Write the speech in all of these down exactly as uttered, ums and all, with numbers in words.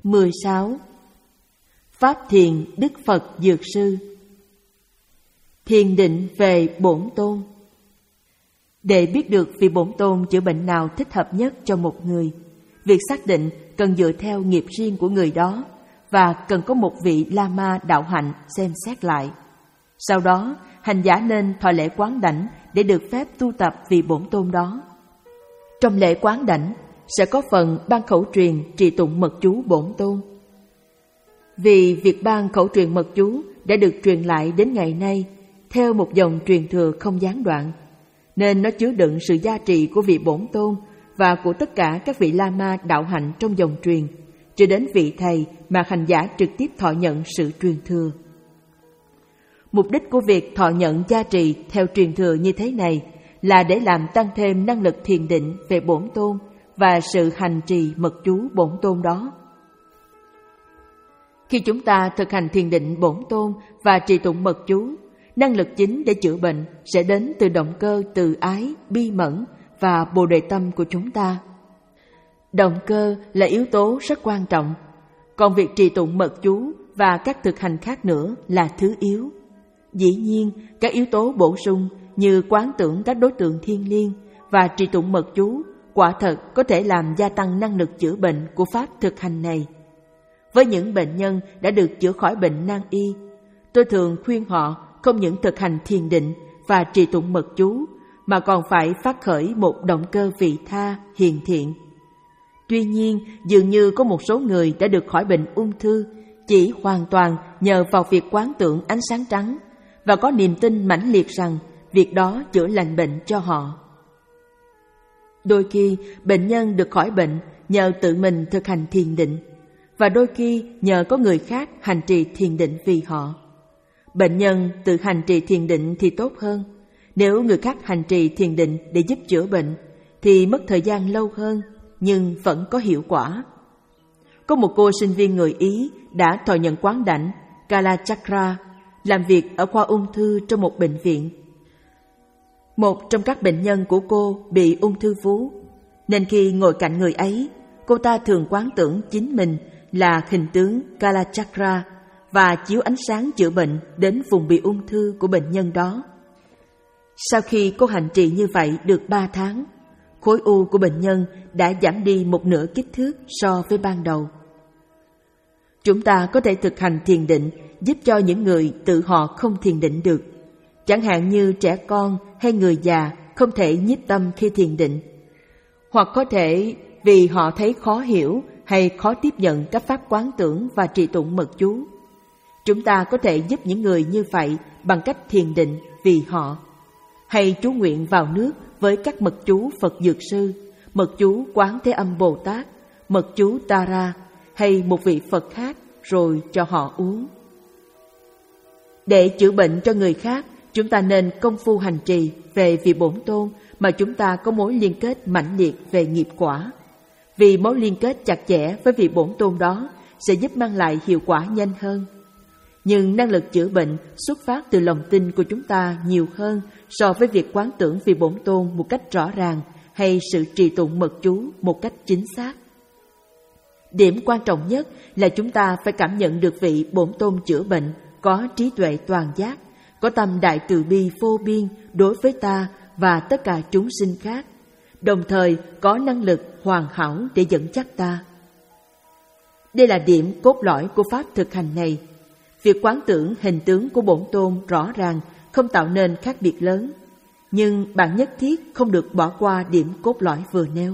mười sáu. Pháp thiền Đức Phật Dược Sư. Thiền định về Bổn Tôn. Để biết được vị Bổn Tôn chữa bệnh nào thích hợp nhất cho một người, việc xác định cần dựa theo nghiệp riêng của người đó và cần có một vị Lama đạo hạnh xem xét lại. Sau đó, hành giả nên thọ lễ quán đảnh để được phép tu tập vị Bổn Tôn đó. Trong lễ quán đảnh sẽ có phần ban khẩu truyền trì tụng mật chú Bổn Tôn. Vì việc ban khẩu truyền mật chú đã được truyền lại đến ngày nay theo một dòng truyền thừa không gián đoạn, nên nó chứa đựng sự gia trì của vị Bổn Tôn và của tất cả các vị Lama đạo hạnh trong dòng truyền, cho đến vị thầy mà hành giả trực tiếp thọ nhận sự truyền thừa. Mục đích của việc thọ nhận gia trì theo truyền thừa như thế này là để làm tăng thêm năng lực thiền định về Bổn Tôn và sự hành trì mật chú Bổn Tôn đó. Khi chúng ta thực hành thiền định Bổn Tôn và trì tụng mật chú, năng lực chính để chữa bệnh sẽ đến từ động cơ từ ái, bi mẫn và bồ đề tâm của chúng ta. Động cơ là yếu tố rất quan trọng, còn việc trì tụng mật chú và các thực hành khác nữa là thứ yếu. Dĩ nhiên, các yếu tố bổ sung như quán tưởng các đối tượng thiêng liêng và trì tụng mật chú quả thật có thể làm gia tăng năng lực chữa bệnh của pháp thực hành này. Với những bệnh nhân đã được chữa khỏi bệnh nan y, tôi thường khuyên họ không những thực hành thiền định và trì tụng mật chú mà còn phải phát khởi một động cơ vị tha, hiền thiện. Tuy nhiên, dường như có một số người đã được khỏi bệnh ung thư chỉ hoàn toàn nhờ vào việc quán tưởng ánh sáng trắng và có niềm tin mãnh liệt rằng việc đó chữa lành bệnh cho họ. Đôi khi, bệnh nhân được khỏi bệnh nhờ tự mình thực hành thiền định, và đôi khi nhờ có người khác hành trì thiền định vì họ. Bệnh nhân tự hành trì thiền định thì tốt hơn. Nếu người khác hành trì thiền định để giúp chữa bệnh thì mất thời gian lâu hơn, nhưng vẫn có hiệu quả. Có một cô sinh viên người Ý đã thọ nhận quán đảnh Kalachakra, làm việc ở khoa ung thư trong một bệnh viện. Một trong các bệnh nhân của cô bị ung thư vú, nên khi ngồi cạnh người ấy, cô ta thường quán tưởng chính mình là hình tướng Kalachakra và chiếu ánh sáng chữa bệnh đến vùng bị ung thư của bệnh nhân đó. Sau khi cô hành trì như vậy được ba tháng, khối u của bệnh nhân đã giảm đi một nửa kích thước so với ban đầu. Chúng ta có thể thực hành thiền định giúp cho những người tự họ không thiền định được, chẳng hạn như trẻ con hay người già không thể nhiếp tâm khi thiền định, hoặc có thể vì họ thấy khó hiểu hay khó tiếp nhận các pháp quán tưởng và trì tụng mật chú. Chúng ta có thể giúp những người như vậy bằng cách thiền định vì họ, hay chú nguyện vào nước với các mật chú Phật Dược Sư, mật chú Quán Thế Âm Bồ Tát, mật chú Tara hay một vị Phật khác rồi cho họ uống. Để chữa bệnh cho người khác, chúng ta nên công phu hành trì về vị Bổn Tôn mà chúng ta có mối liên kết mãnh liệt về nghiệp quả. Vì mối liên kết chặt chẽ với vị Bổn Tôn đó sẽ giúp mang lại hiệu quả nhanh hơn. Nhưng năng lực chữa bệnh xuất phát từ lòng tin của chúng ta nhiều hơn so với việc quán tưởng vị Bổn Tôn một cách rõ ràng hay sự trì tụng mật chú một cách chính xác. Điểm quan trọng nhất là chúng ta phải cảm nhận được vị Bổn Tôn chữa bệnh có trí tuệ toàn giác, có tâm đại từ bi vô biên đối với ta và tất cả chúng sinh khác, đồng thời có năng lực hoàn hảo để dẫn dắt ta. Đây là điểm cốt lõi của pháp thực hành này. Việc quán tưởng hình tướng của Bổn Tôn rõ ràng không tạo nên khác biệt lớn, nhưng bạn nhất thiết không được bỏ qua điểm cốt lõi vừa nêu.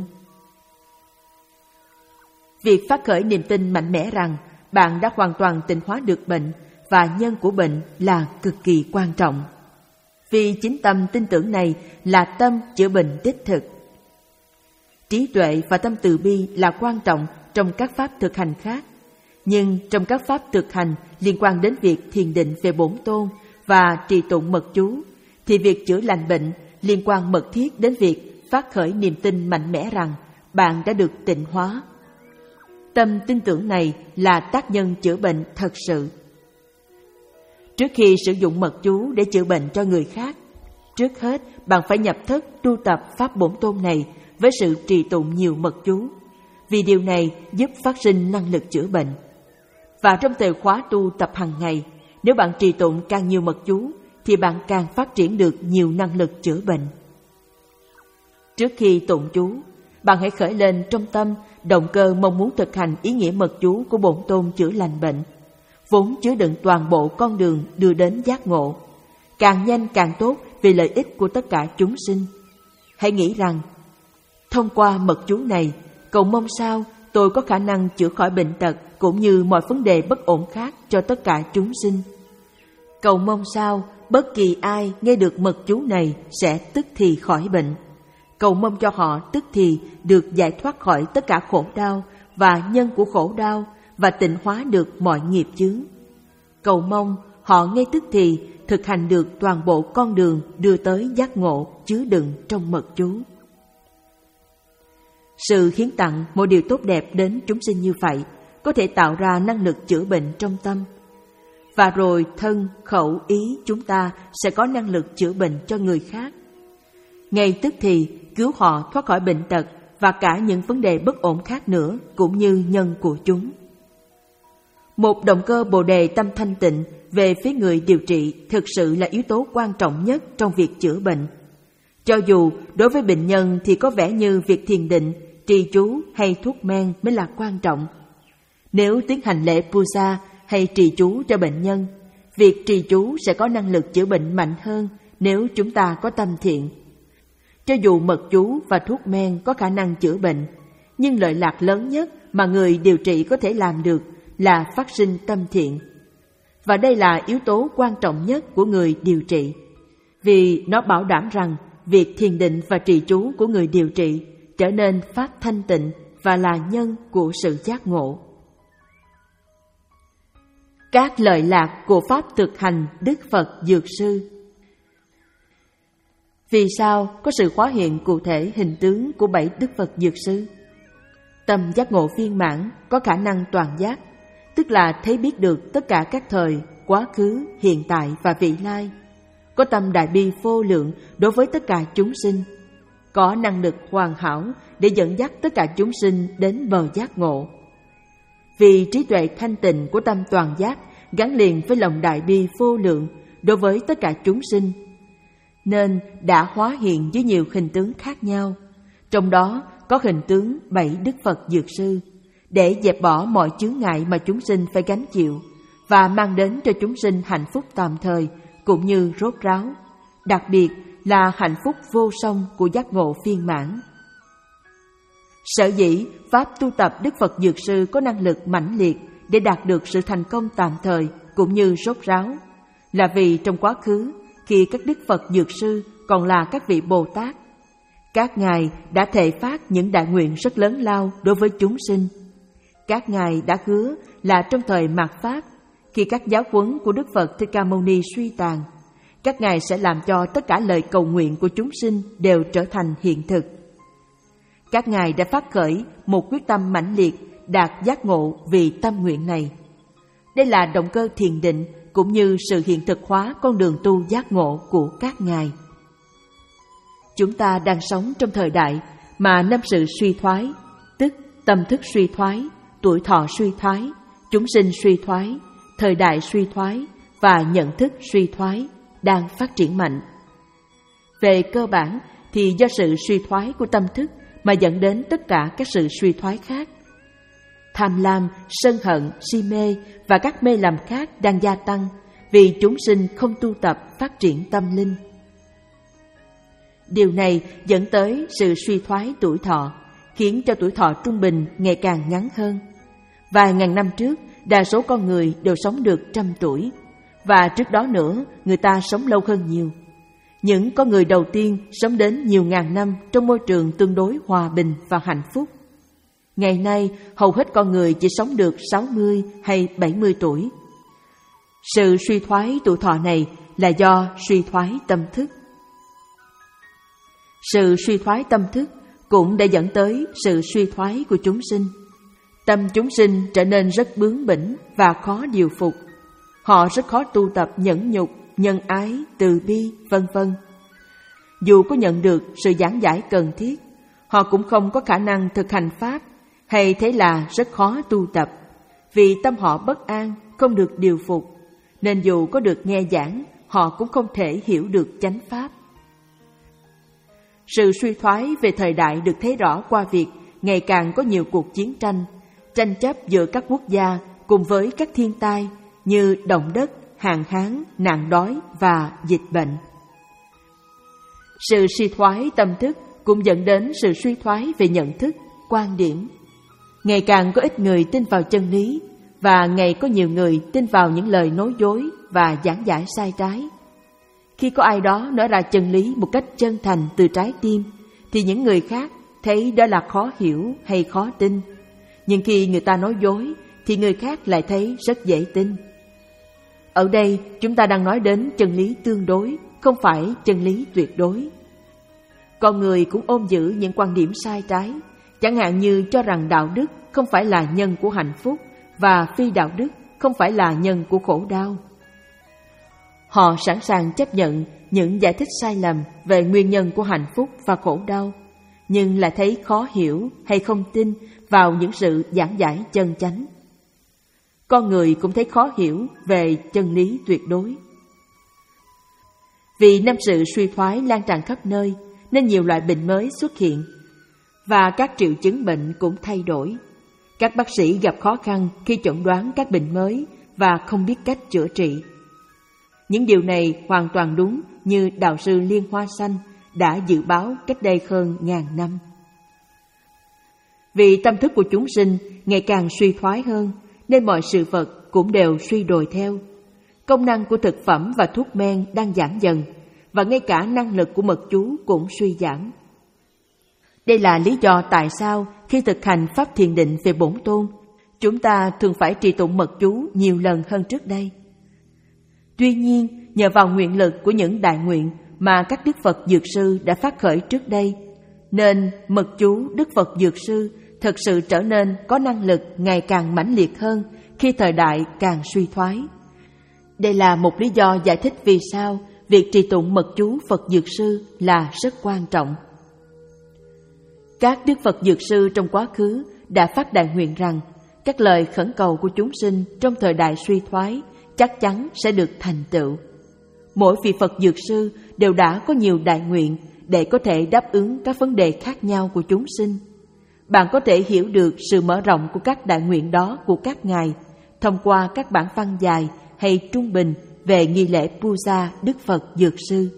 Việc phát khởi niềm tin mạnh mẽ rằng bạn đã hoàn toàn tịnh hóa được bệnh và nhân của bệnh là cực kỳ quan trọng. Vì chính tâm tin tưởng này là tâm chữa bệnh đích thực. Trí tuệ và tâm từ bi là quan trọng trong các pháp thực hành khác, nhưng trong các pháp thực hành liên quan đến việc thiền định về Bổn Tôn và trì tụng mật chú, thì việc chữa lành bệnh liên quan mật thiết đến việc phát khởi niềm tin mạnh mẽ rằng bạn đã được tịnh hóa. Tâm tin tưởng này là tác nhân chữa bệnh thật sự. Trước khi sử dụng mật chú để chữa bệnh cho người khác, trước hết bạn phải nhập thất tu tập pháp Bổn Tôn này với sự trì tụng nhiều mật chú. vì điều này giúp phát sinh năng lực chữa bệnh. Và trong thời khóa tu tập hàng ngày, nếu bạn trì tụng càng nhiều mật chú, thì bạn càng phát triển được nhiều năng lực chữa bệnh. Trước khi tụng chú, bạn hãy khởi lên trong tâm động cơ mong muốn thực hành ý nghĩa mật chú của Bổn Tôn chữa lành bệnh, vốn chứa đựng toàn bộ con đường đưa đến giác ngộ, càng nhanh càng tốt vì lợi ích của tất cả chúng sinh. Hãy nghĩ rằng, thông qua mật chú này, cầu mong sao tôi có khả năng chữa khỏi bệnh tật cũng như mọi vấn đề bất ổn khác cho tất cả chúng sinh. Cầu mong sao bất kỳ ai nghe được mật chú này sẽ tức thì khỏi bệnh. Cầu mong cho họ tức thì được giải thoát khỏi tất cả khổ đau và nhân của khổ đau và tịnh hóa được mọi nghiệp chướng. Cầu mong họ ngay tức thì thực hành được toàn bộ con đường đưa tới giác ngộ chứa đựng trong mật chú. Sự hiến tặng một điều tốt đẹp đến chúng sinh như vậy có thể tạo ra năng lực chữa bệnh trong tâm. Và rồi thân, khẩu, ý chúng ta sẽ có năng lực chữa bệnh cho người khác. Ngay tức thì cứu họ thoát khỏi bệnh tật và cả những vấn đề bất ổn khác nữa cũng như nhân của chúng. Một động cơ Bồ đề tâm thanh tịnh về phía người điều trị thực sự là yếu tố quan trọng nhất trong việc chữa bệnh. Cho dù đối với bệnh nhân thì có vẻ như việc thiền định, trì chú hay thuốc men mới là quan trọng. Nếu tiến hành lễ puja hay trì chú cho bệnh nhân, việc trì chú sẽ có năng lực chữa bệnh mạnh hơn nếu chúng ta có tâm thiện. Cho dù mật chú và thuốc men có khả năng chữa bệnh, nhưng lợi lạc lớn nhất mà người điều trị có thể làm được là phát sinh tâm thiện. Và đây là yếu tố quan trọng nhất của người điều trị, vì nó bảo đảm rằng việc thiền định và trì chú của người điều trị trở nên pháp thanh tịnh và là nhân của sự giác ngộ. Các lợi lạc của pháp thực hành Đức Phật Dược Sư. Vì sao có sự hóa hiện cụ thể hình tướng của bảy Đức Phật Dược Sư? Tâm giác ngộ viên mãn có khả năng toàn giác, tức là thấy biết được tất cả các thời, quá khứ, hiện tại và vị lai. Có tâm đại bi vô lượng đối với tất cả chúng sinh, có năng lực hoàn hảo để dẫn dắt tất cả chúng sinh đến bờ giác ngộ. Vì trí tuệ thanh tịnh của tâm toàn giác gắn liền với lòng đại bi vô lượng đối với tất cả chúng sinh, nên đã hóa hiện với nhiều hình tướng khác nhau, trong đó có hình tướng bảy Đức Phật Dược Sư, để dẹp bỏ mọi chướng ngại mà chúng sinh phải gánh chịu và mang đến cho chúng sinh hạnh phúc tạm thời cũng như rốt ráo, đặc biệt là hạnh phúc vô song của giác ngộ viên mãn. Sở dĩ pháp tu tập Đức Phật Dược Sư có năng lực mãnh liệt để đạt được sự thành công tạm thời cũng như rốt ráo, là vì trong quá khứ, khi các Đức Phật Dược Sư còn là các vị Bồ Tát, các ngài đã thệ phát những đại nguyện rất lớn lao đối với chúng sinh. Các ngài đã hứa là trong thời mạt Pháp, khi các giáo huấn của Đức Phật Thích Ca Mâu Ni suy tàn, các ngài sẽ làm cho tất cả lời cầu nguyện của chúng sinh đều trở thành hiện thực. Các ngài đã phát khởi một quyết tâm mãnh liệt đạt giác ngộ vì tâm nguyện này. Đây là động cơ thiền định cũng như sự hiện thực hóa con đường tu giác ngộ của các ngài. Chúng ta đang sống trong thời đại mà năm sự suy thoái, tức tâm thức suy thoái, tuổi thọ suy thoái, chúng sinh suy thoái, thời đại suy thoái và nhận thức suy thoái đang phát triển mạnh. Về cơ bản thì do sự suy thoái của tâm thức mà dẫn đến tất cả các sự suy thoái khác. Tham lam, sân hận, si mê và các mê lầm khác đang gia tăng vì chúng sinh không tu tập phát triển tâm linh. Điều này dẫn tới sự suy thoái tuổi thọ, khiến cho tuổi thọ trung bình ngày càng ngắn hơn. Vài ngàn năm trước, đa số con người đều sống được trăm tuổi, và trước đó nữa người ta sống lâu hơn nhiều. Những con người đầu tiên sống đến nhiều ngàn năm trong môi trường tương đối hòa bình và hạnh phúc. Ngày nay, hầu hết con người chỉ sống được sáu mươi hay bảy mươi tuổi. Sự suy thoái tuổi thọ này là do suy thoái tâm thức. Sự suy thoái tâm thức cũng đã dẫn tới sự suy thoái của chúng sinh. Tâm chúng sinh trở nên rất bướng bỉnh và khó điều phục. Họ rất khó tu tập nhẫn nhục, nhân ái, từ bi, vân vân. Dù có nhận được sự giảng giải cần thiết, họ cũng không có khả năng thực hành pháp, hay thế là rất khó tu tập, vì tâm họ bất an, không được điều phục, nên dù có được nghe giảng, họ cũng không thể hiểu được chánh pháp. Sự suy thoái về thời đại được thấy rõ qua việc ngày càng có nhiều cuộc chiến tranh, tranh chấp giữa các quốc gia cùng với các thiên tai như động đất, hạn hán, nạn đói và dịch bệnh. Sự suy thoái tâm thức cũng dẫn đến sự suy thoái về nhận thức, quan điểm. Ngày càng có ít người tin vào chân lý, và ngày có nhiều người tin vào những lời nói dối và giảng giải sai trái. Khi có ai đó nói ra chân lý một cách chân thành từ trái tim, thì những người khác thấy đó là khó hiểu hay khó tin. Nhưng khi người ta nói dối, thì người khác lại thấy rất dễ tin. Ở đây chúng ta đang nói đến chân lý tương đối, không phải chân lý tuyệt đối. Con người cũng ôm giữ những quan điểm sai trái, chẳng hạn như cho rằng đạo đức không phải là nhân của hạnh phúc và phi đạo đức không phải là nhân của khổ đau. Họ sẵn sàng chấp nhận những giải thích sai lầm về nguyên nhân của hạnh phúc và khổ đau, nhưng lại thấy khó hiểu hay không tin vào những sự giảng giải chân chánh. Con người cũng thấy khó hiểu về chân lý tuyệt đối. Vì năm sự suy thoái lan tràn khắp nơi, nên nhiều loại bệnh mới xuất hiện, và các triệu chứng bệnh cũng thay đổi. Các bác sĩ gặp khó khăn khi chẩn đoán các bệnh mới và không biết cách chữa trị. Những điều này hoàn toàn đúng như đạo sư Liên Hoa Xanh đã dự báo cách đây hơn ngàn năm. Vì tâm thức của chúng sinh ngày càng suy thoái hơn, nên mọi sự vật cũng đều suy đồi theo. Công năng của thực phẩm và thuốc men đang giảm dần, và ngay cả năng lực của mật chú cũng suy giảm. Đây là lý do tại sao khi thực hành pháp thiền định về bổn tôn, chúng ta thường phải trì tụng mật chú nhiều lần hơn trước đây. Tuy nhiên, nhờ vào nguyện lực của những đại nguyện mà các Đức Phật Dược Sư đã phát khởi trước đây, nên mật chú Đức Phật Dược Sư thực sự trở nên có năng lực ngày càng mãnh liệt hơn khi thời đại càng suy thoái. Đây là một lý do giải thích vì sao việc trì tụng mật chú Phật Dược Sư là rất quan trọng. Các Đức Phật Dược Sư trong quá khứ đã phát đại nguyện rằng các lời khẩn cầu của chúng sinh trong thời đại suy thoái chắc chắn sẽ được thành tựu. Mỗi vị Phật Dược Sư đều đã có nhiều đại nguyện để có thể đáp ứng các vấn đề khác nhau của chúng sinh. Bạn có thể hiểu được sự mở rộng của các đại nguyện đó của các ngài thông qua các bản văn dài hay trung bình về nghi lễ Puja Đức Phật Dược Sư.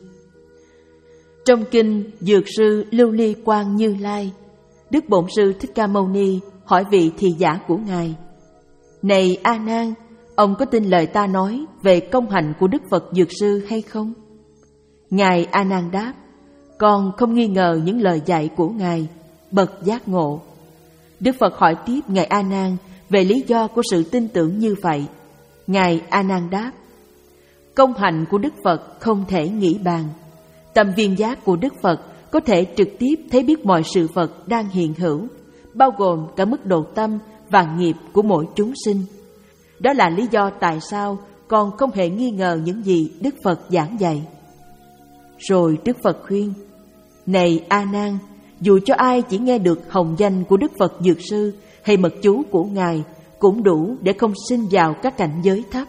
Trong kinh Dược Sư Lưu Ly Quang Như Lai, Đức Bổn Sư Thích Ca Mâu Ni hỏi vị thị giả của ngài: Này A Nan, ông có tin lời ta nói về công hạnh của Đức Phật Dược Sư hay không? Ngài A Nan đáp: Con không nghi ngờ những lời dạy của ngài, bậc giác ngộ. Đức Phật hỏi tiếp ngài A Nan về lý do của sự tin tưởng như vậy. Ngài A Nan đáp: Công hạnh của Đức Phật không thể nghĩ bàn. Tâm viên giác của Đức Phật có thể trực tiếp thấy biết mọi sự vật đang hiện hữu, bao gồm cả mức độ tâm và nghiệp của mỗi chúng sinh. Đó là lý do tại sao con không hề nghi ngờ những gì Đức Phật giảng dạy. Rồi Đức Phật khuyên: Này A Nan, dù cho ai chỉ nghe được hồng danh của Đức Phật Dược Sư hay mật chú của ngài cũng đủ để không sinh vào các cảnh giới thấp.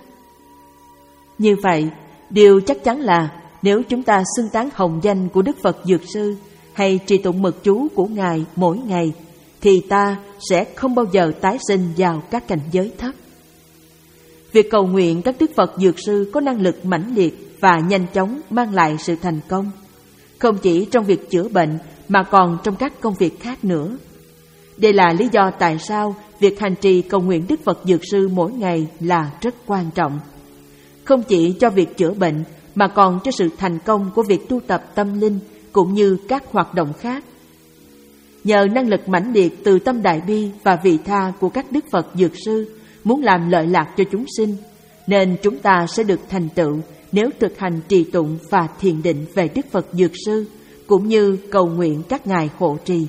Như vậy, điều chắc chắn là nếu chúng ta xưng tán hồng danh của Đức Phật Dược Sư hay trì tụng mật chú của ngài mỗi ngày, thì ta sẽ không bao giờ tái sinh vào các cảnh giới thấp. Việc cầu nguyện các Đức Phật Dược Sư có năng lực mãnh liệt và nhanh chóng mang lại sự thành công, không chỉ trong việc chữa bệnh mà còn trong các công việc khác nữa. Đây là lý do tại sao việc hành trì cầu nguyện Đức Phật Dược Sư mỗi ngày là rất quan trọng, không chỉ cho việc chữa bệnh mà còn cho sự thành công của việc tu tập tâm linh cũng như các hoạt động khác. Nhờ năng lực mãnh liệt từ tâm đại bi và vị tha của các Đức Phật Dược Sư muốn làm lợi lạc cho chúng sinh, nên chúng ta sẽ được thành tựu nếu thực hành trì tụng và thiền định về Đức Phật Dược Sư, cũng như cầu nguyện các ngài hộ trì.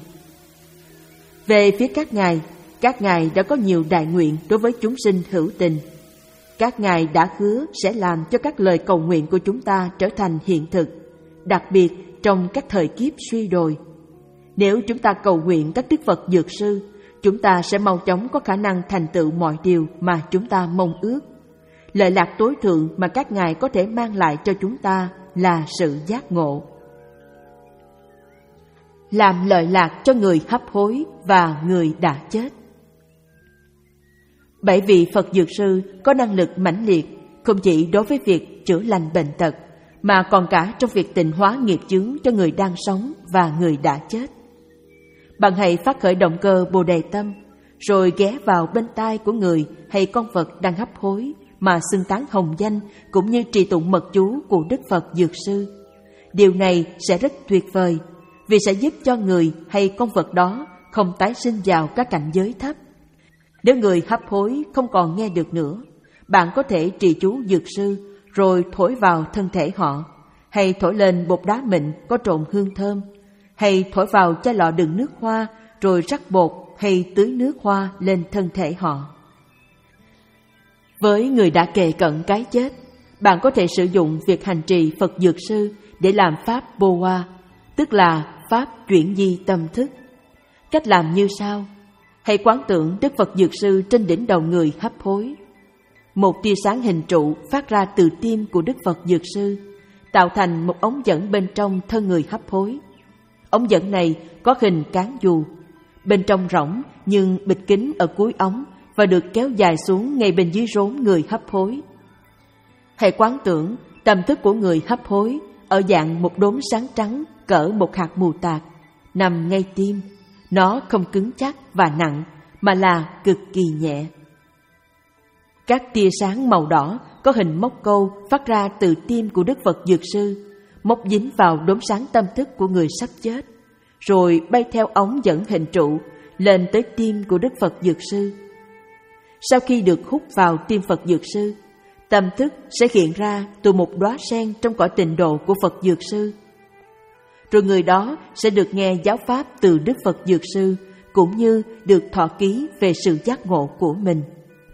Về phía các ngài, các ngài đã có nhiều đại nguyện đối với chúng sinh hữu tình. Các ngài đã hứa sẽ làm cho các lời cầu nguyện của chúng ta trở thành hiện thực, đặc biệt trong các thời kiếp suy đồi. Nếu chúng ta cầu nguyện các Đức Phật Dược Sư, chúng ta sẽ mau chóng có khả năng thành tựu mọi điều mà chúng ta mong ước. Lợi lạc tối thượng mà các ngài có thể mang lại cho chúng ta là sự giác ngộ. Làm lợi lạc cho người hấp hối và người đã chết. Bảy vị Phật Dược Sư có năng lực mãnh liệt, không chỉ đối với việc chữa lành bệnh tật, mà còn cả trong việc tịnh hóa nghiệp chướng cho người đang sống và người đã chết. Bạn hãy phát khởi động cơ Bồ Đề Tâm, rồi ghé vào bên tai của người hay con vật đang hấp hối mà xưng tán hồng danh cũng như trì tụng mật chú của Đức Phật Dược Sư. Điều này sẽ rất tuyệt vời, vì sẽ giúp cho người hay con vật đó không tái sinh vào các cảnh giới thấp. Nếu người hấp hối không còn nghe được nữa, bạn có thể trì chú Dược Sư rồi thổi vào thân thể họ, hay thổi lên bột đá mịn có trộn hương thơm, hay thổi vào chai lọ đựng nước hoa rồi rắc bột hay tưới nước hoa lên thân thể họ. Với người đã kề cận cái chết, bạn có thể sử dụng việc hành trì Phật Dược Sư để làm pháp Boa, tức là pháp chuyển di tâm thức. Cách làm như sau: hãy quán tưởng Đức Phật Dược Sư trên đỉnh đầu người hấp hối. Một tia sáng hình trụ phát ra từ tim của Đức Phật Dược Sư, tạo thành một ống dẫn bên trong thân người hấp hối. Ống dẫn này có hình cán dù, bên trong rỗng nhưng bịt kín ở cuối ống và được kéo dài xuống ngay bên dưới rốn người hấp hối. Hãy quán tưởng tâm thức của người hấp hối ở dạng một đốm sáng trắng cỡ một hạt mù tạt, nằm ngay tim. Nó không cứng chắc và nặng, mà là cực kỳ nhẹ. Các tia sáng màu đỏ có hình móc câu phát ra từ tim của Đức Phật Dược Sư, móc dính vào đốm sáng tâm thức của người sắp chết, rồi bay theo ống dẫn hình trụ lên tới tim của Đức Phật Dược Sư. Sau khi được hút vào tim Phật Dược Sư, tâm thức sẽ hiện ra từ một đóa sen trong cõi tịnh độ của Phật Dược Sư. Rồi người đó sẽ được nghe giáo pháp từ Đức Phật Dược Sư, cũng như được thọ ký về sự giác ngộ của mình.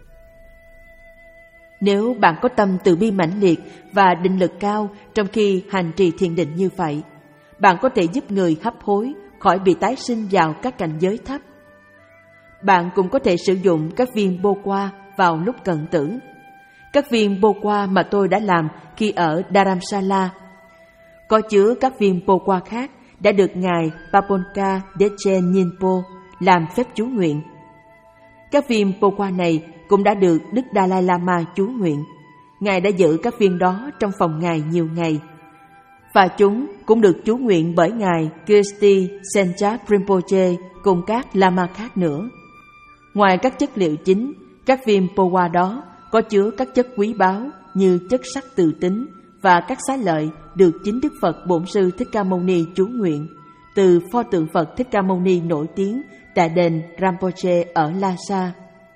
Nếu bạn có tâm từ bi mãnh liệt và định lực cao trong khi hành trì thiền định như vậy, bạn có thể giúp người hấp hối khỏi bị tái sinh vào các cảnh giới thấp. Bạn cũng có thể sử dụng các viên bô qua vào lúc cận tử. Các viên bô qua mà tôi đã làm khi ở Dharamsala có chứa các viên bô qua khác đã được Ngài Paponka Dechen Nyingpo làm phép chú nguyện. Các viên bô qua này cũng đã được Đức Dalai Lama chú nguyện. Ngài đã giữ các viên đó trong phòng Ngài nhiều ngày, và chúng cũng được chú nguyện bởi Ngài Kirti Senchap Rinpoche cùng các Lama khác nữa. Ngoài các chất liệu chính, các viên bô qua đó có chứa các chất quý báu như chất sắt từ tính và các xá lợi được chính Đức Phật Bổn Sư Thích Ca Mâu Ni chú nguyện từ pho tượng Phật Thích Ca Mâu Ni nổi tiếng tại đền Rinpoche ở Lhasa.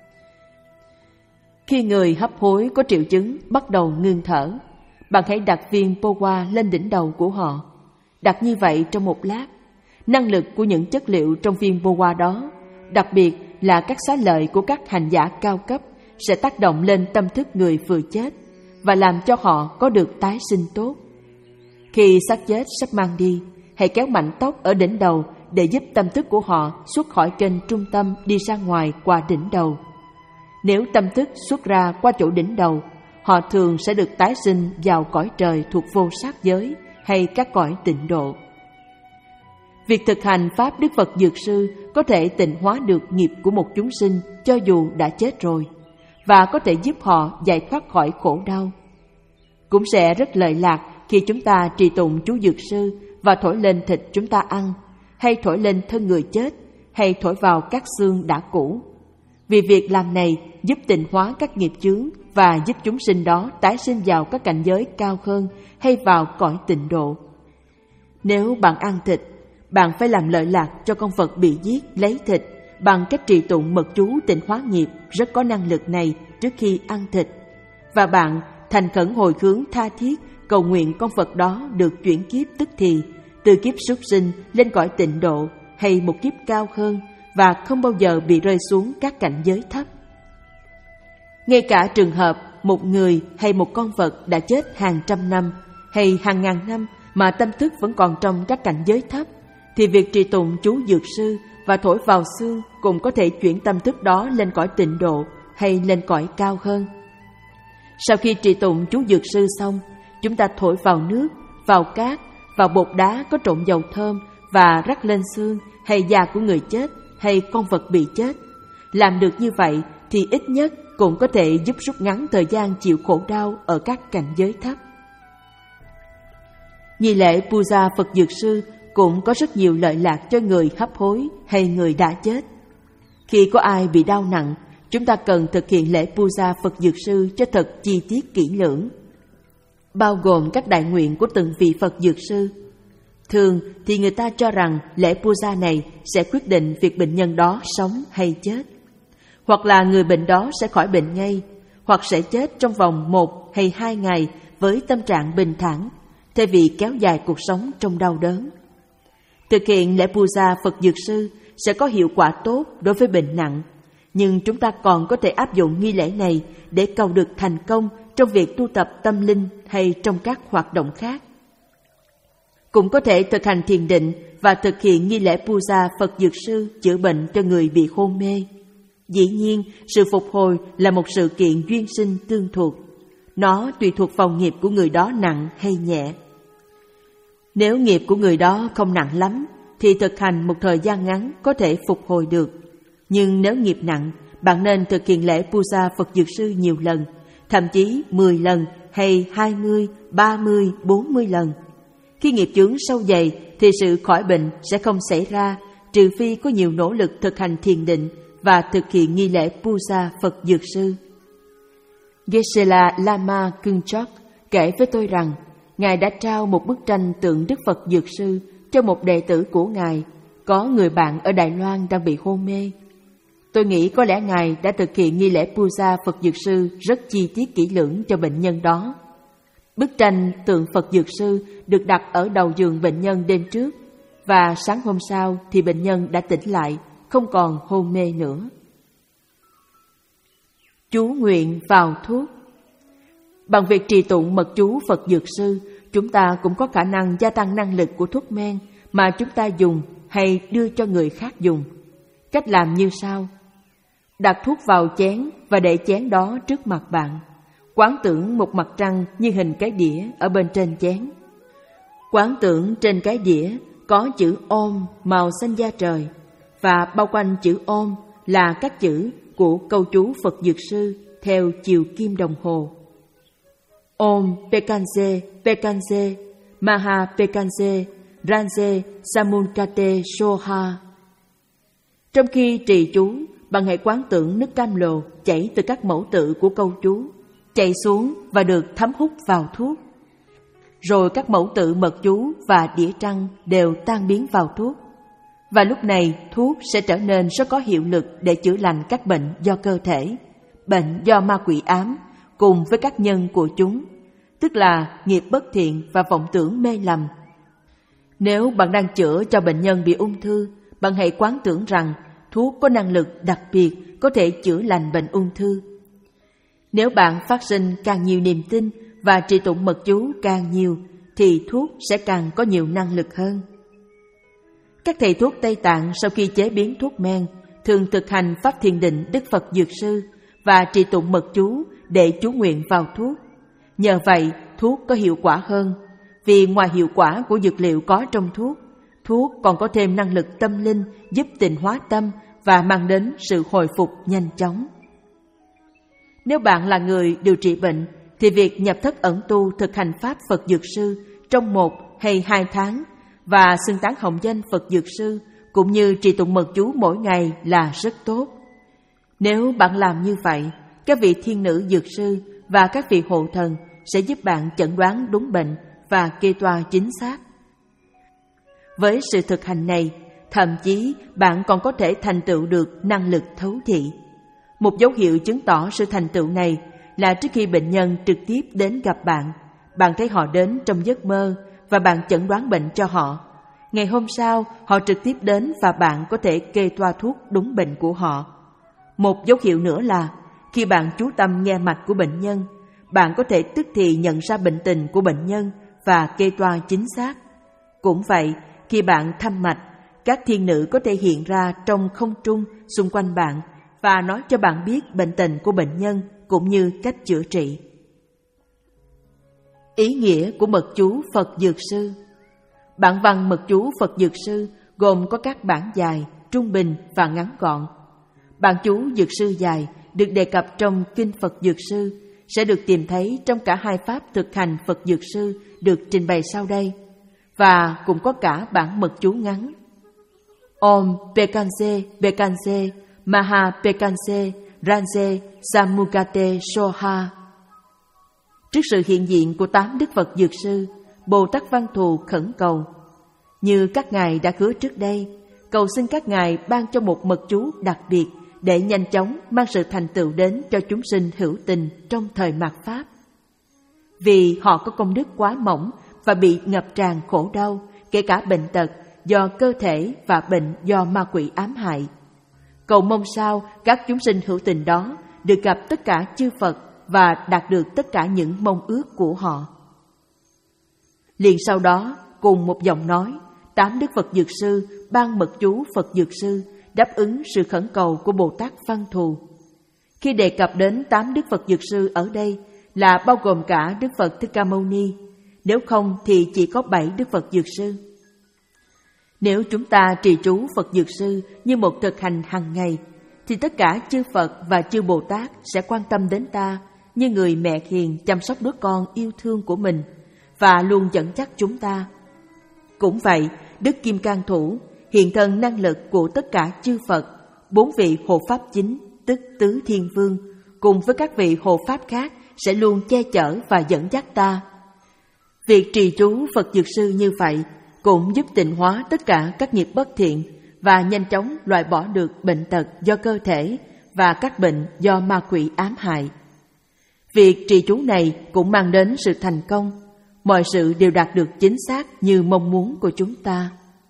Khi người hấp hối có triệu chứng bắt đầu ngưng thở, bạn hãy đặt viên Powa lên đỉnh đầu của họ. Đặt như vậy trong một lát, năng lực của những chất liệu trong viên Powa đó, đặc biệt là các xá lợi của các hành giả cao cấp, sẽ tác động lên tâm thức người vừa chết và làm cho họ có được tái sinh tốt. Khi xác chết sắp mang đi, hãy kéo mạnh tóc ở đỉnh đầu để giúp tâm thức của họ xuất khỏi kênh trung tâm đi ra ngoài qua đỉnh đầu. Nếu tâm thức xuất ra qua chỗ đỉnh đầu, họ thường sẽ được tái sinh vào cõi trời thuộc vô sắc giới hay các cõi tịnh độ. Việc thực hành Pháp Đức Phật Dược Sư có thể tịnh hóa được nghiệp của một chúng sinh cho dù đã chết rồi, và có thể giúp họ giải thoát khỏi khổ đau. Cũng sẽ rất lợi lạc khi chúng ta trì tụng chú Dược Sư và thổi lên thịt chúng ta ăn, hay thổi lên thân người chết, hay thổi vào các xương đã cũ. Vì việc làm này giúp tịnh hóa các nghiệp chướng và giúp chúng sinh đó tái sinh vào các cảnh giới cao hơn hay vào cõi tịnh độ. Nếu bạn ăn thịt, bạn phải làm lợi lạc cho con vật bị giết lấy thịt bằng cách trì tụng mật chú tịnh hóa nghiệp rất có năng lực này trước khi ăn thịt. Và bạn thành khẩn hồi hướng tha thiết cầu nguyện con vật đó được chuyển kiếp tức thì, từ kiếp súc sinh lên cõi tịnh độ hay một kiếp cao hơn, và không bao giờ bị rơi xuống các cảnh giới thấp. Ngay cả trường hợp một người hay một con vật đã chết hàng trăm năm hay hàng ngàn năm mà tâm thức vẫn còn trong các cảnh giới thấp, thì việc trì tụng chú dược sư và thổi vào xương cũng có thể chuyển tâm thức đó lên cõi tịnh độ hay lên cõi cao hơn. Sau khi trì tụng chú dược sư xong, chúng ta thổi vào nước, vào cát, vào bột đá có trộn dầu thơm và rắc lên xương hay da của người chết hay con vật bị chết. Làm được như vậy thì ít nhất cũng có thể giúp rút ngắn thời gian chịu khổ đau ở các cảnh giới thấp. Nghi lễ puja Phật Dược Sư cũng có rất nhiều lợi lạc cho người hấp hối hay người đã chết. Khi có ai bị đau nặng, chúng ta cần thực hiện lễ puja Phật Dược Sư cho thật chi tiết kỹ lưỡng, bao gồm các đại nguyện của từng vị Phật Dược Sư. Thường thì người ta cho rằng lễ puja này sẽ quyết định việc bệnh nhân đó sống hay chết, hoặc là người bệnh đó sẽ khỏi bệnh ngay, hoặc sẽ chết trong vòng một hay hai ngày với tâm trạng bình thản, thay vì kéo dài cuộc sống trong đau đớn. Thực hiện lễ puja Phật Dược Sư sẽ có hiệu quả tốt đối với bệnh nặng, nhưng chúng ta còn có thể áp dụng nghi lễ này để cầu được thành công trong việc tu tập tâm linh hay trong các hoạt động khác. Cũng có thể thực hành thiền định và thực hiện nghi lễ puja Phật Dược Sư chữa bệnh cho người bị hôn mê. Dĩ nhiên, sự phục hồi là một sự kiện duyên sinh tương thuộc. Nó tùy thuộc vào nghiệp của người đó nặng hay nhẹ. Nếu nghiệp của người đó không nặng lắm, thì thực hành một thời gian ngắn có thể phục hồi được. Nhưng nếu nghiệp nặng, bạn nên thực hiện lễ puja Phật Dược Sư nhiều lần, thậm chí mười lần hay hai mươi, ba mươi, bốn mươi lần. Khi nghiệp chướng sâu dày thì sự khỏi bệnh sẽ không xảy ra, trừ phi có nhiều nỗ lực thực hành thiền định và thực hiện nghi lễ puja Phật Dược Sư. Geshe-la Lama Kungchok kể với tôi rằng, Ngài đã trao một bức tranh tượng Đức Phật Dược Sư cho một đệ tử của Ngài, có người bạn ở Đài Loan đang bị hôn mê. Tôi nghĩ có lẽ Ngài đã thực hiện nghi lễ puja Phật Dược Sư rất chi tiết kỹ lưỡng cho bệnh nhân đó. Bức tranh tượng Phật Dược Sư được đặt ở đầu giường bệnh nhân đêm trước, và sáng hôm sau thì bệnh nhân đã tỉnh lại, không còn hôn mê nữa. Chú nguyện vào thuốc. Bằng việc trì tụng mật chú Phật Dược Sư, chúng ta cũng có khả năng gia tăng năng lực của thuốc men mà chúng ta dùng hay đưa cho người khác dùng. Cách làm như sau: đặt thuốc vào chén và để chén đó trước mặt bạn. Quán tưởng một mặt trăng như hình cái đĩa ở bên trên chén. Quán tưởng trên cái đĩa có chữ Om màu xanh da trời, và bao quanh chữ Om là các chữ của câu chú Phật Dược Sư theo chiều kim đồng hồ. Om Pekanse Pekanse Maha Pekanse Ranse Samunkate Soha. Trong khi trì chú, bạn hãy quán tưởng nước cam lồ chảy từ các mẫu tự của câu chú, chảy xuống và được thấm hút vào thuốc. Rồi các mẫu tự mật chú và đĩa trăng đều tan biến vào thuốc. Và lúc này thuốc sẽ trở nên rất có hiệu lực để chữa lành các bệnh do cơ thể, bệnh do ma quỷ ám, cùng với các nhân của chúng, tức là nghiệp bất thiện và vọng tưởng mê lầm. Nếu bạn đang chữa cho bệnh nhân bị ung thư, bạn hãy quán tưởng rằng thuốc có năng lực đặc biệt có thể chữa lành bệnh ung thư. Nếu bạn phát sinh càng nhiều niềm tin và trì tụng mật chú càng nhiều, thì thuốc sẽ càng có nhiều năng lực hơn. Các thầy thuốc Tây Tạng sau khi chế biến thuốc men thường thực hành pháp thiền định Đức Phật Dược Sư và trì tụng mật chú để chú nguyện vào thuốc. Nhờ vậy, thuốc có hiệu quả hơn, vì ngoài hiệu quả của dược liệu có trong thuốc, thuốc còn có thêm năng lực tâm linh giúp tịnh hóa tâm và mang đến sự hồi phục nhanh chóng. Nếu bạn là người điều trị bệnh, thì việc nhập thất ẩn tu thực hành pháp Phật Dược Sư trong một hay hai tháng và xưng tán hồng danh Phật Dược Sư cũng như trì tụng mật chú mỗi ngày là rất tốt. Nếu bạn làm như vậy, các vị thiên nữ dược sư và các vị hộ thần sẽ giúp bạn chẩn đoán đúng bệnh và kê toa chính xác. Với sự thực hành này, thậm chí bạn còn có thể thành tựu được năng lực thấu thị. Một dấu hiệu chứng tỏ sự thành tựu này là trước khi bệnh nhân trực tiếp đến gặp bạn, bạn thấy họ đến trong giấc mơ và bạn chẩn đoán bệnh cho họ. Ngày hôm sau, họ trực tiếp đến và bạn có thể kê toa thuốc đúng bệnh của họ. Một dấu hiệu nữa là khi bạn chú tâm nghe mạch của bệnh nhân, bạn có thể tức thì nhận ra bệnh tình của bệnh nhân và kê toa chính xác. Cũng vậy, khi bạn thăm mạch, các thiên nữ có thể hiện ra trong không trung xung quanh bạn và nói cho bạn biết bệnh tình của bệnh nhân cũng như cách chữa trị. Ý nghĩa của mật chú Phật Dược Sư. Bản văn mật chú Phật Dược Sư gồm có các bản dài, trung bình và ngắn gọn. Bản chú Dược Sư dài được đề cập trong Kinh Phật Dược Sư sẽ được tìm thấy trong cả hai pháp thực hành Phật Dược Sư được trình bày sau đây, và cũng có cả bản mật chú ngắn. Om Pekanse Pekanse Maha Pekanse Ranje Samukate Soha. Trước sự hiện diện của tám Đức Phật Dược Sư, Bồ Tát Văn Thù khẩn cầu: như các ngài đã hứa trước đây, cầu xin các ngài ban cho một mật chú đặc biệt để nhanh chóng mang sự thành tựu đến cho chúng sinh hữu tình trong thời mạt Pháp. Vì họ có công đức quá mỏng và bị ngập tràn khổ đau, kể cả bệnh tật do cơ thể và bệnh do ma quỷ ám hại. Cầu mong sao các chúng sinh hữu tình đó được gặp tất cả chư Phật và đạt được tất cả những mong ước của họ. Liền sau đó, cùng một giọng nói, tám Đức Phật Dược Sư ban mật chú Phật Dược Sư đáp ứng sự khẩn cầu của Bồ Tát Văn Thù. Khi đề cập đến tám Đức Phật Dược Sư ở đây là bao gồm cả Đức Phật Thích Ca Mâu Ni, nếu không thì chỉ có bảy Đức Phật Dược Sư. Nếu chúng ta trì chú Phật Dược Sư như một thực hành hàng ngày, thì tất cả chư Phật và chư Bồ Tát sẽ quan tâm đến ta như người mẹ hiền chăm sóc đứa con yêu thương của mình và luôn dẫn dắt chúng ta. Cũng vậy, Đức Kim Cang Thủ, hiện thân năng lực của tất cả chư Phật, bốn vị hộ pháp chính, tức Tứ Thiên Vương, cùng với các vị hộ pháp khác sẽ luôn che chở và dẫn dắt ta. Việc trì chú Phật Dược Sư như vậy cũng giúp tịnh hóa tất cả các nghiệp bất thiện và nhanh chóng loại bỏ được bệnh tật do cơ thể và các bệnh do ma quỷ ám hại. Việc trì chú này cũng mang đến sự thành công, mọi sự đều đạt được chính xác như mong muốn của chúng ta.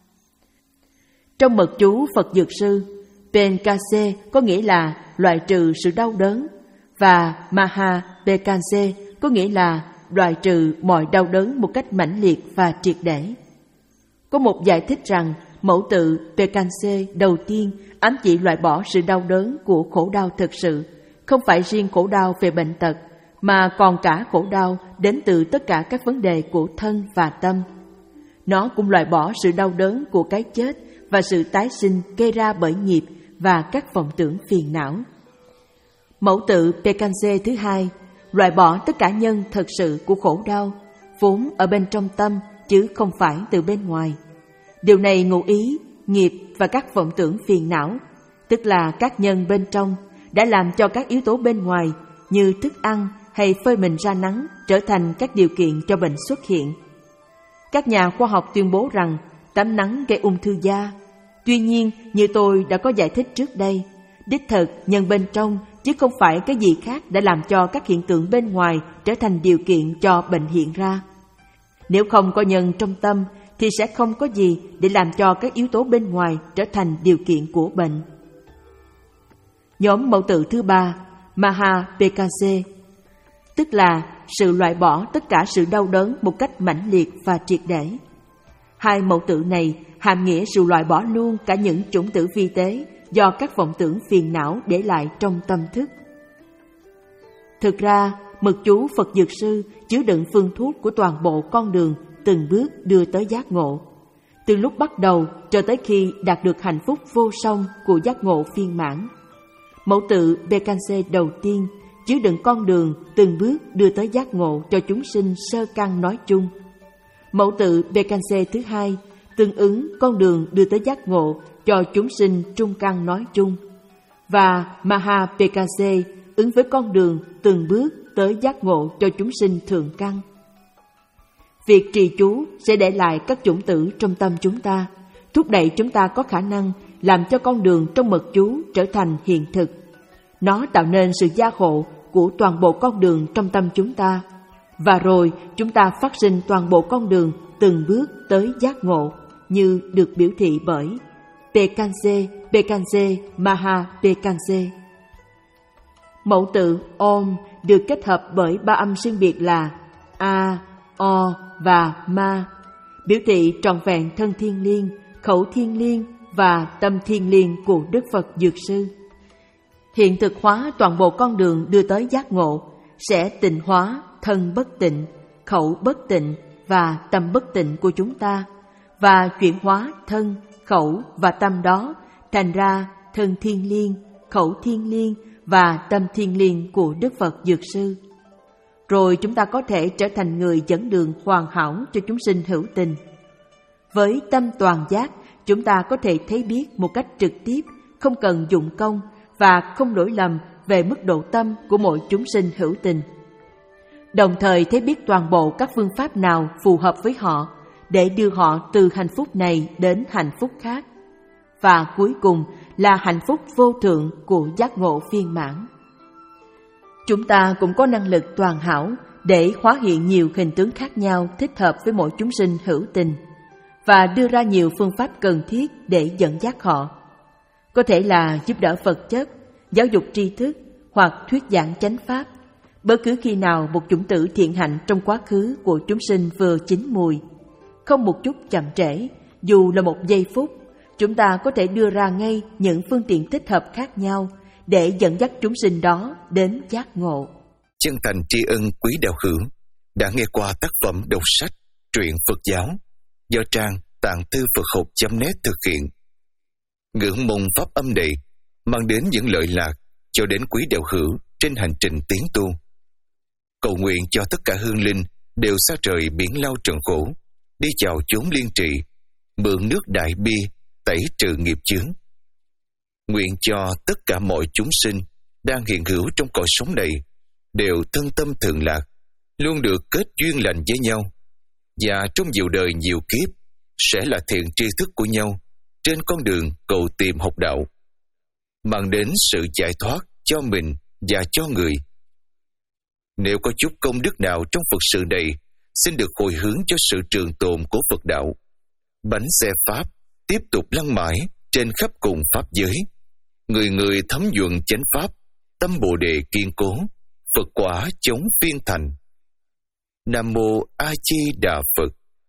Trong mật chú Phật Dược Sư, Penkase có nghĩa là loại trừ sự đau đớn và Maha Pekanse có nghĩa là loại trừ mọi đau đớn một cách mãnh liệt và triệt để. Có một giải thích rằng mẫu tự Pekanse đầu tiên ám chỉ loại bỏ sự đau đớn của khổ đau thực sự, không phải riêng khổ đau về bệnh tật, mà còn cả khổ đau đến từ tất cả các vấn đề của thân và tâm. Nó cũng loại bỏ sự đau đớn của cái chết và sự tái sinh gây ra bởi nghiệp và các vọng tưởng phiền não. Mẫu tự Pekanse thứ hai loại bỏ tất cả nhân thực sự của khổ đau, vốn ở bên trong tâm chứ không phải từ bên ngoài. Điều này ngụ ý nghiệp và các vọng tưởng phiền não, tức là các nhân bên trong, đã làm cho các yếu tố bên ngoài như thức ăn hay phơi mình ra nắng trở thành các điều kiện cho bệnh xuất hiện. Các nhà khoa học tuyên bố rằng tắm nắng gây ung thư da. Tuy nhiên, như tôi đã có giải thích trước đây, đích thực nhân bên trong chứ không phải cái gì khác đã làm cho các hiện tượng bên ngoài trở thành điều kiện cho bệnh hiện ra. Nếu không có nhân trong tâm thì sẽ không có gì để làm cho các yếu tố bên ngoài trở thành điều kiện của bệnh. Nhóm mẫu tự thứ ba, Maha Pekanse, tức là sự loại bỏ tất cả sự đau đớn một cách mãnh liệt và triệt để. Hai mẫu tự này hàm nghĩa sự loại bỏ luôn cả những chủng tử vi tế do các vọng tưởng phiền não để lại trong tâm thức. Thực ra, mật chú Phật Dược Sư chứa đựng phương thuốc của toàn bộ con đường từng bước đưa tới giác ngộ, từ lúc bắt đầu cho tới khi đạt được hạnh phúc vô song của giác ngộ phiên mãn. Mẫu tự Pekanse đầu tiên chứa đựng con đường từng bước đưa tới giác ngộ cho chúng sinh sơ căn nói chung. Mẫu tự Pekanse thứ hai tương ứng con đường đưa tới giác ngộ cho chúng sinh trung căn nói chung. Và Maha Pekanse ứng với con đường từng bước tới giác ngộ cho chúng sinh thượng căn. Việc trì chú sẽ để lại các chủng tử trong tâm chúng ta, thúc đẩy chúng ta có khả năng làm cho con đường trong mật chú trở thành hiện thực. Nó tạo nên sự gia hộ của toàn bộ con đường trong tâm chúng ta, và rồi chúng ta phát sinh toàn bộ con đường từng bước tới giác ngộ như được biểu thị bởi Pekanse, Pekanse, Maha Pekanse. Mẫu tự Om được kết hợp bởi ba âm xuyên biệt là A, O và Ma. biểu thị trọn vẹn thân thiên liêng, khẩu thiên liêng và tâm thiên liêng của Đức Phật Dược Sư. Hiện thực hóa toàn bộ con đường đưa tới giác ngộ sẽ tịnh hóa thân bất tịnh, khẩu bất tịnh và tâm bất tịnh của chúng ta, và chuyển hóa thân, khẩu và tâm đó thành ra thân thiên liêng, khẩu thiên liêng và tâm thiên liêng của Đức Phật Dược Sư. Rồi chúng ta có thể trở thành người dẫn đường hoàn hảo cho chúng sinh hữu tình. Với tâm toàn giác, chúng ta có thể thấy biết một cách trực tiếp, không cần dụng công và không lỗi lầm về mức độ tâm của mỗi chúng sinh hữu tình. Đồng thời thấy biết toàn bộ các phương pháp nào phù hợp với họ để đưa họ từ hạnh phúc này đến hạnh phúc khác. Và cuối cùng là hạnh phúc vô thượng của giác ngộ viên mãn. Chúng ta cũng có năng lực toàn hảo để hóa hiện nhiều hình tướng khác nhau thích hợp với mỗi chúng sinh hữu tình và đưa ra nhiều phương pháp cần thiết để dẫn dắt họ. Có thể là giúp đỡ vật chất, giáo dục tri thức hoặc thuyết giảng chánh pháp. Bất cứ khi nào một chủng tử thiện hạnh trong quá khứ của chúng sinh vừa chín mùi, không một chút chậm trễ, dù là một giây phút, chúng ta có thể đưa ra ngay những phương tiện thích hợp khác nhau để dẫn dắt chúng sinh đó đến giác ngộ. Chân thành tri ân quý đạo hữu đã nghe qua tác phẩm đọc sách truyện Phật giáo do trang tạng thư Phật học chấm net thực hiện. Ngưỡng mong pháp âm này mang đến những lợi lạc cho đến quý đạo hữu trên hành trình tiến tu. Cầu nguyện cho tất cả hương linh đều xa trời biển lao trần khổ, đi chào chốn liên trị, mượn nước đại bi tẩy trừ nghiệp chướng. Nguyện cho tất cả mọi chúng sinh đang hiện hữu trong cõi sống này đều thân tâm thường lạc, luôn được kết duyên lành với nhau, và trong nhiều đời nhiều kiếp sẽ là thiện tri thức của nhau trên con đường cầu tìm học đạo, mang đến sự giải thoát cho mình và cho người. Nếu có chút công đức nào trong Phật sự này, xin được hồi hướng cho sự trường tồn của Phật đạo. Bánh xe Pháp tiếp tục lăn mãi trên khắp cùng Pháp giới. Người người thấm nhuận chánh Pháp, tâm Bồ Đề kiên cố, Phật quả chống phiên thành. Nam Mô A Di Đà Phật.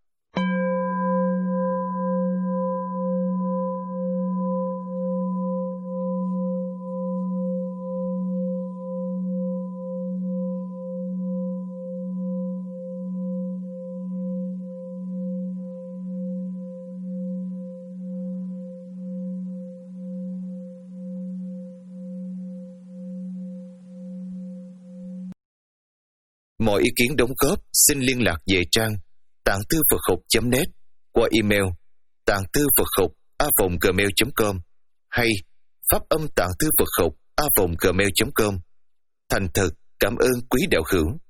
Mọi ý kiến đóng góp xin liên lạc về trang tạng thư Phật học chấm net qua email tạng thư Phật học a vòng gmail chấm com hay pháp âm tạng thư Phật học a vòng gmail chấm com. Thành thật cảm ơn quý đạo hữu.